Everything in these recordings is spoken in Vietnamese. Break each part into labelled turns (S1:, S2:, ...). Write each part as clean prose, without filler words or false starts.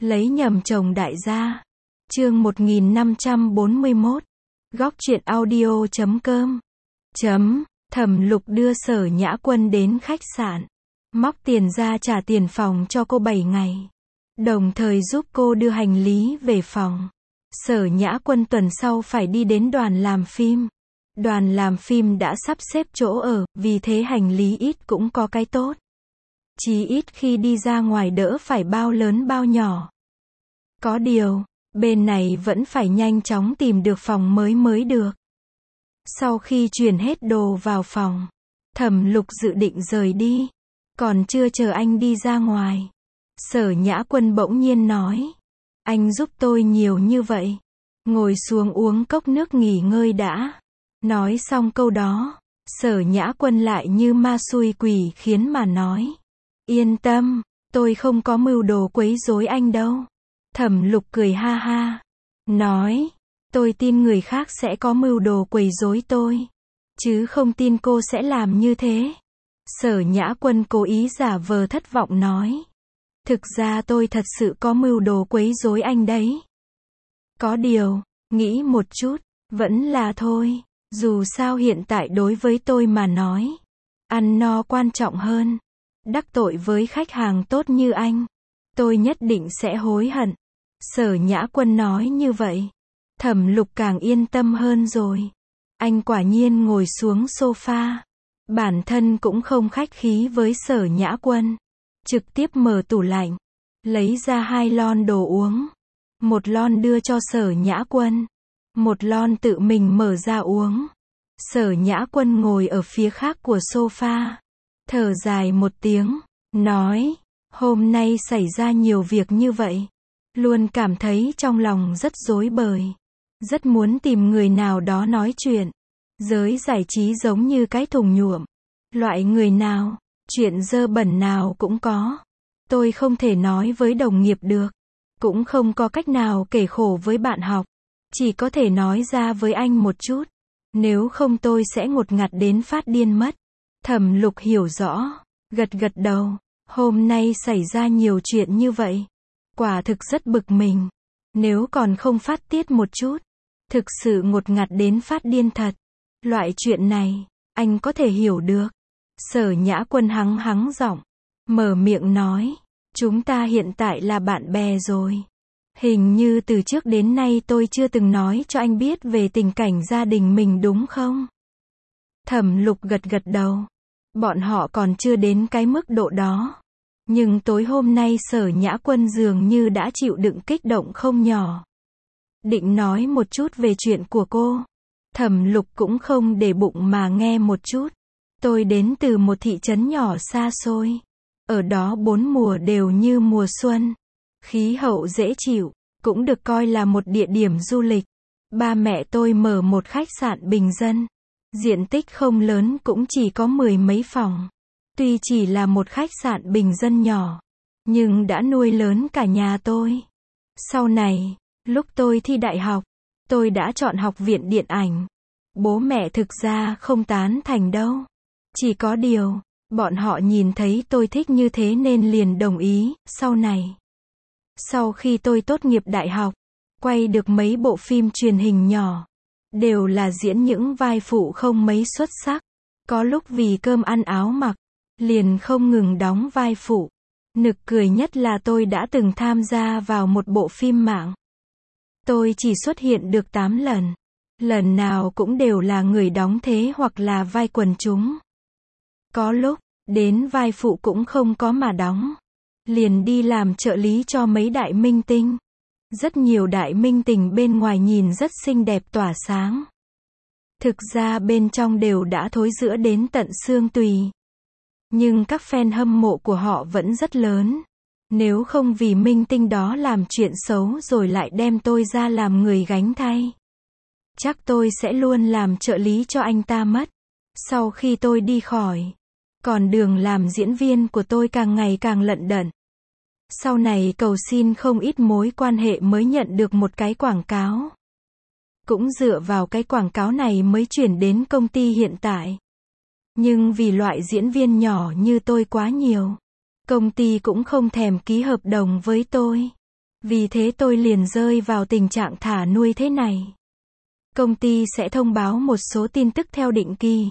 S1: Lấy nhầm chồng đại gia. Chương 1541. Góc truyện audio.com. Thẩm Lục đưa Sở Nhã Quân đến khách sạn, móc tiền ra trả tiền phòng cho cô 7 ngày, đồng thời giúp cô đưa hành lý về phòng. Sở Nhã Quân tuần sau phải đi đến đoàn làm phim. Đoàn làm phim đã sắp xếp chỗ ở, vì thế hành lý ít cũng có cái tốt. Chí ít khi đi ra ngoài đỡ phải bao lớn bao nhỏ. Có điều, bên này vẫn phải nhanh chóng tìm được phòng mới được. Sau khi chuyển hết đồ vào phòng, Thẩm Lục dự định rời đi. Còn chưa chờ anh đi ra ngoài, Sở Nhã Quân bỗng nhiên nói: anh giúp tôi nhiều như vậy, ngồi xuống uống cốc nước nghỉ ngơi đã. Nói xong câu đó, Sở Nhã Quân lại như ma xui quỷ khiến mà nói: yên tâm, tôi không có mưu đồ quấy rối anh đâu. Thẩm Lục cười ha ha, nói: tôi tin người khác sẽ có mưu đồ quấy rối tôi, chứ không tin cô sẽ làm như thế. Sở Nhã Quân cố ý giả vờ thất vọng nói: thực ra tôi thật sự có mưu đồ quấy rối anh đấy. Có điều, nghĩ một chút, vẫn là thôi. Dù sao hiện tại đối với tôi mà nói, ăn no quan trọng hơn. Đắc tội với khách hàng tốt như anh, tôi nhất định sẽ hối hận. Sở Nhã Quân nói như vậy, Thẩm Lục càng yên tâm hơn rồi. Anh quả nhiên ngồi xuống sofa. Bản thân cũng không khách khí với Sở Nhã Quân. Trực tiếp mở tủ lạnh, lấy ra 2 lon đồ uống. Một lon đưa cho Sở Nhã Quân, một lon tự mình mở ra uống. Sở Nhã Quân ngồi ở phía khác của sofa, thở dài một tiếng, nói: hôm nay xảy ra nhiều việc như vậy, luôn cảm thấy trong lòng rất rối bời, rất muốn tìm người nào đó nói chuyện. Giới giải trí giống như cái thùng nhuộm, loại người nào, chuyện dơ bẩn nào cũng có. Tôi không thể nói với đồng nghiệp được, cũng không có cách nào kể khổ với bạn học, chỉ có thể nói ra với anh một chút, nếu không tôi sẽ ngột ngạt đến phát điên mất. Thẩm Lục hiểu rõ, gật đầu. Hôm nay xảy ra nhiều chuyện như vậy, quả thực rất bực mình. Nếu còn không phát tiết một chút, thực sự ngột ngạt đến phát điên thật. Loại chuyện này, anh có thể hiểu được. Sở Nhã Quân hắng giọng, mở miệng nói: chúng ta hiện tại là bạn bè rồi. Hình như từ trước đến nay tôi chưa từng nói cho anh biết về tình cảnh gia đình mình đúng không? Thẩm Lục gật đầu. Bọn họ còn chưa đến cái mức độ đó. Nhưng tối hôm nay Sở Nhã Quân dường như đã chịu đựng kích động không nhỏ. Định nói một chút về chuyện của cô. Thẩm Lục cũng không để bụng mà nghe một chút. Tôi đến từ một thị trấn nhỏ xa xôi. Ở đó 4 mùa đều như mùa xuân. Khí hậu dễ chịu, cũng được coi là một địa điểm du lịch. Ba mẹ tôi mở một khách sạn bình dân. Diện tích không lớn, cũng chỉ có 10 mấy phòng. Tuy chỉ là một khách sạn bình dân nhỏ, nhưng đã nuôi lớn cả nhà tôi. Sau này, lúc tôi thi đại học, tôi đã chọn học viện điện ảnh. Bố mẹ thực ra không tán thành đâu. Chỉ có điều, bọn họ nhìn thấy tôi thích như thế nên liền đồng ý. Sau khi tôi tốt nghiệp đại học, quay được mấy bộ phim truyền hình nhỏ, đều là diễn những vai phụ không mấy xuất sắc. Có lúc vì cơm ăn áo mặc, liền không ngừng đóng vai phụ. Nực cười nhất là tôi đã từng tham gia vào một bộ phim mạng. Tôi chỉ xuất hiện được 8 lần. Lần nào cũng đều là người đóng thế hoặc là vai quần chúng. Có lúc, đến vai phụ cũng không có mà đóng. Liền đi làm trợ lý cho mấy đại minh tinh. Rất nhiều đại minh tinh bên ngoài nhìn rất xinh đẹp tỏa sáng. Thực ra bên trong đều đã thối rữa đến tận xương tùy. Nhưng các fan hâm mộ của họ vẫn rất lớn. Nếu không vì minh tinh đó làm chuyện xấu rồi lại đem tôi ra làm người gánh thay, chắc tôi sẽ luôn làm trợ lý cho anh ta mất. Sau khi tôi đi khỏi, còn đường làm diễn viên của tôi càng ngày càng lận đận. Sau này cầu xin không ít mối quan hệ mới nhận được một cái quảng cáo. Cũng dựa vào cái quảng cáo này mới chuyển đến công ty hiện tại. Nhưng vì loại diễn viên nhỏ như tôi quá nhiều, công ty cũng không thèm ký hợp đồng với tôi. Vì thế tôi liền rơi vào tình trạng thả nuôi thế này. Công ty sẽ thông báo một số tin tức theo định kỳ.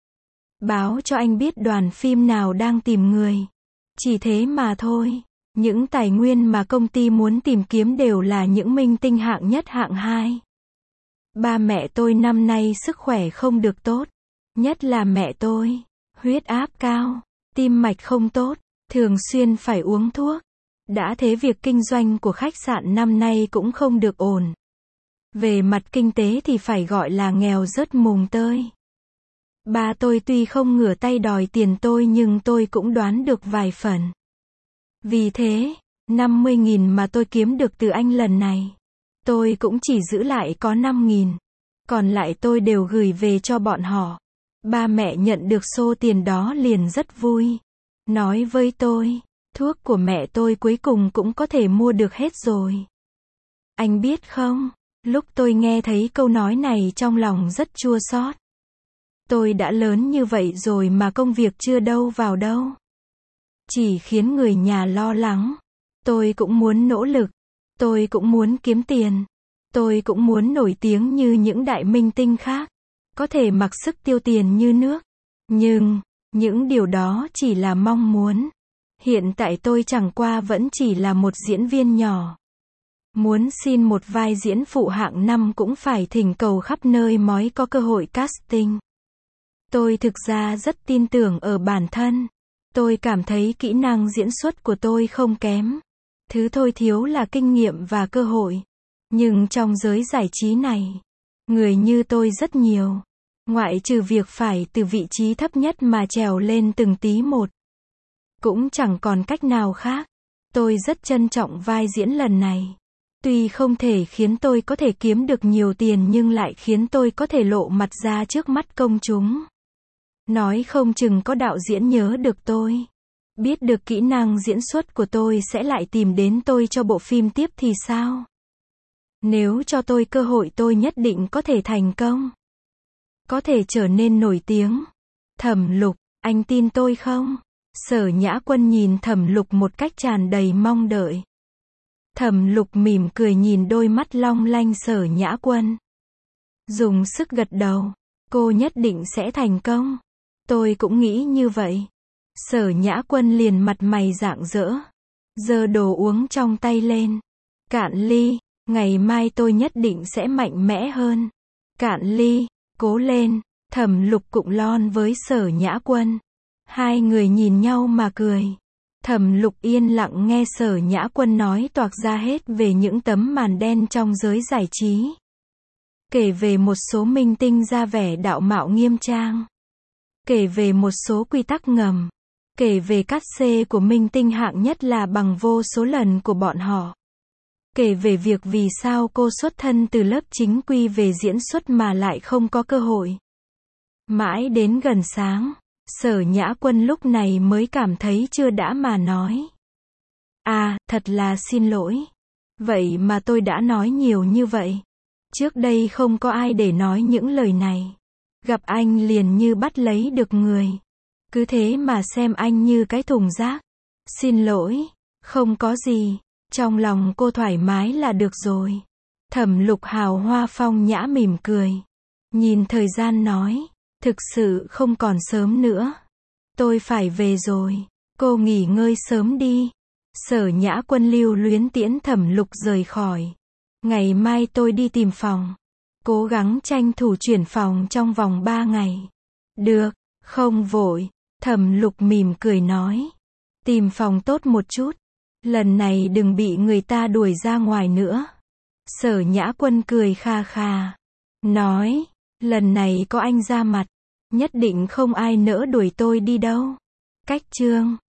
S1: Báo cho anh biết đoàn phim nào đang tìm người. Chỉ thế mà thôi. Những tài nguyên mà công ty muốn tìm kiếm đều là những minh tinh hạng nhất hạng 2. Ba mẹ tôi năm nay sức khỏe không được tốt. Nhất là mẹ tôi. Huyết áp cao, tim mạch không tốt, thường xuyên phải uống thuốc. Đã thế việc kinh doanh của khách sạn năm nay cũng không được ổn. Về mặt kinh tế thì phải gọi là nghèo rớt mùng tơi. Ba tôi tuy không ngửa tay đòi tiền tôi nhưng tôi cũng đoán được vài phần. Vì thế, 50.000 mà tôi kiếm được từ anh lần này, tôi cũng chỉ giữ lại có 5.000. Còn lại tôi đều gửi về cho bọn họ. Ba mẹ nhận được số tiền đó liền rất vui. Nói với tôi, thuốc của mẹ tôi cuối cùng cũng có thể mua được hết rồi. Anh biết không, lúc tôi nghe thấy câu nói này trong lòng rất chua xót. Tôi đã lớn như vậy rồi mà công việc chưa đâu vào đâu. Chỉ khiến người nhà lo lắng. Tôi cũng muốn nỗ lực. Tôi cũng muốn kiếm tiền. Tôi cũng muốn nổi tiếng như những đại minh tinh khác. Có thể mặc sức tiêu tiền như nước. Nhưng, những điều đó chỉ là mong muốn. Hiện tại tôi chẳng qua vẫn chỉ là một diễn viên nhỏ. Muốn xin một vai diễn phụ hạng 5 cũng phải thỉnh cầu khắp nơi mới có cơ hội casting. Tôi thực ra rất tin tưởng ở bản thân. Tôi cảm thấy kỹ năng diễn xuất của tôi không kém. Thứ tôi thiếu là kinh nghiệm và cơ hội. Nhưng trong giới giải trí này, người như tôi rất nhiều. Ngoại trừ việc phải từ vị trí thấp nhất mà trèo lên từng tí một. Cũng chẳng còn cách nào khác. Tôi rất trân trọng vai diễn lần này. Tuy không thể khiến tôi có thể kiếm được nhiều tiền nhưng lại khiến tôi có thể lộ mặt ra trước mắt công chúng. Nói không chừng có đạo diễn nhớ được tôi. Biết được kỹ năng diễn xuất của tôi sẽ lại tìm đến tôi cho bộ phim tiếp thì sao? Nếu cho tôi cơ hội tôi nhất định có thể thành công. Có thể trở nên nổi tiếng. Thẩm Lục, anh tin tôi không? Sở Nhã Quân nhìn Thẩm Lục một cách tràn đầy mong đợi. Thẩm Lục mỉm cười nhìn đôi mắt long lanh Sở Nhã Quân. Dùng sức gật đầu. Cô nhất định sẽ thành công. Tôi cũng nghĩ như vậy. Sở Nhã Quân liền mặt mày rạng rỡ. Giơ đồ uống trong tay lên. Cạn ly. Ngày mai tôi nhất định sẽ mạnh mẽ hơn. Cạn ly. Cố lên. Thẩm Lục cũng lon với Sở Nhã Quân. Hai người nhìn nhau mà cười. Thẩm Lục yên lặng nghe Sở Nhã Quân nói toạc ra hết về những tấm màn đen trong giới giải trí. Kể về một số minh tinh ra vẻ đạo mạo nghiêm trang. Kể về một số quy tắc ngầm. Kể về cát xê của minh tinh hạng nhất là bằng vô số lần của bọn họ. Kể về việc vì sao cô xuất thân từ lớp chính quy về diễn xuất mà lại không có cơ hội. Mãi đến gần sáng, Sở Nhã Quân lúc này mới cảm thấy chưa đã mà nói. À, thật là xin lỗi. Vậy mà tôi đã nói nhiều như vậy. Trước đây không có ai để nói những lời này. Gặp anh liền như bắt lấy được người. Cứ thế mà xem anh như cái thùng rác. Xin lỗi, không có gì. Trong lòng cô thoải mái là được rồi. Thẩm Lục hào hoa phong nhã mỉm cười. Nhìn thời gian nói. Thực sự không còn sớm nữa. Tôi phải về rồi. Cô nghỉ ngơi sớm đi. Sở Nhã Quân lưu luyến tiễn Thẩm Lục rời khỏi. Ngày mai tôi đi tìm phòng. Cố gắng tranh thủ chuyển phòng trong vòng 3 ngày. Được, không vội. Thẩm Lục mỉm cười nói. Tìm phòng tốt một chút. Lần này đừng bị người ta đuổi ra ngoài nữa. Sở Nhã Quân cười kha kha. Nói, lần này có anh ra mặt. Nhất định không ai nỡ đuổi tôi đi đâu. Cách chương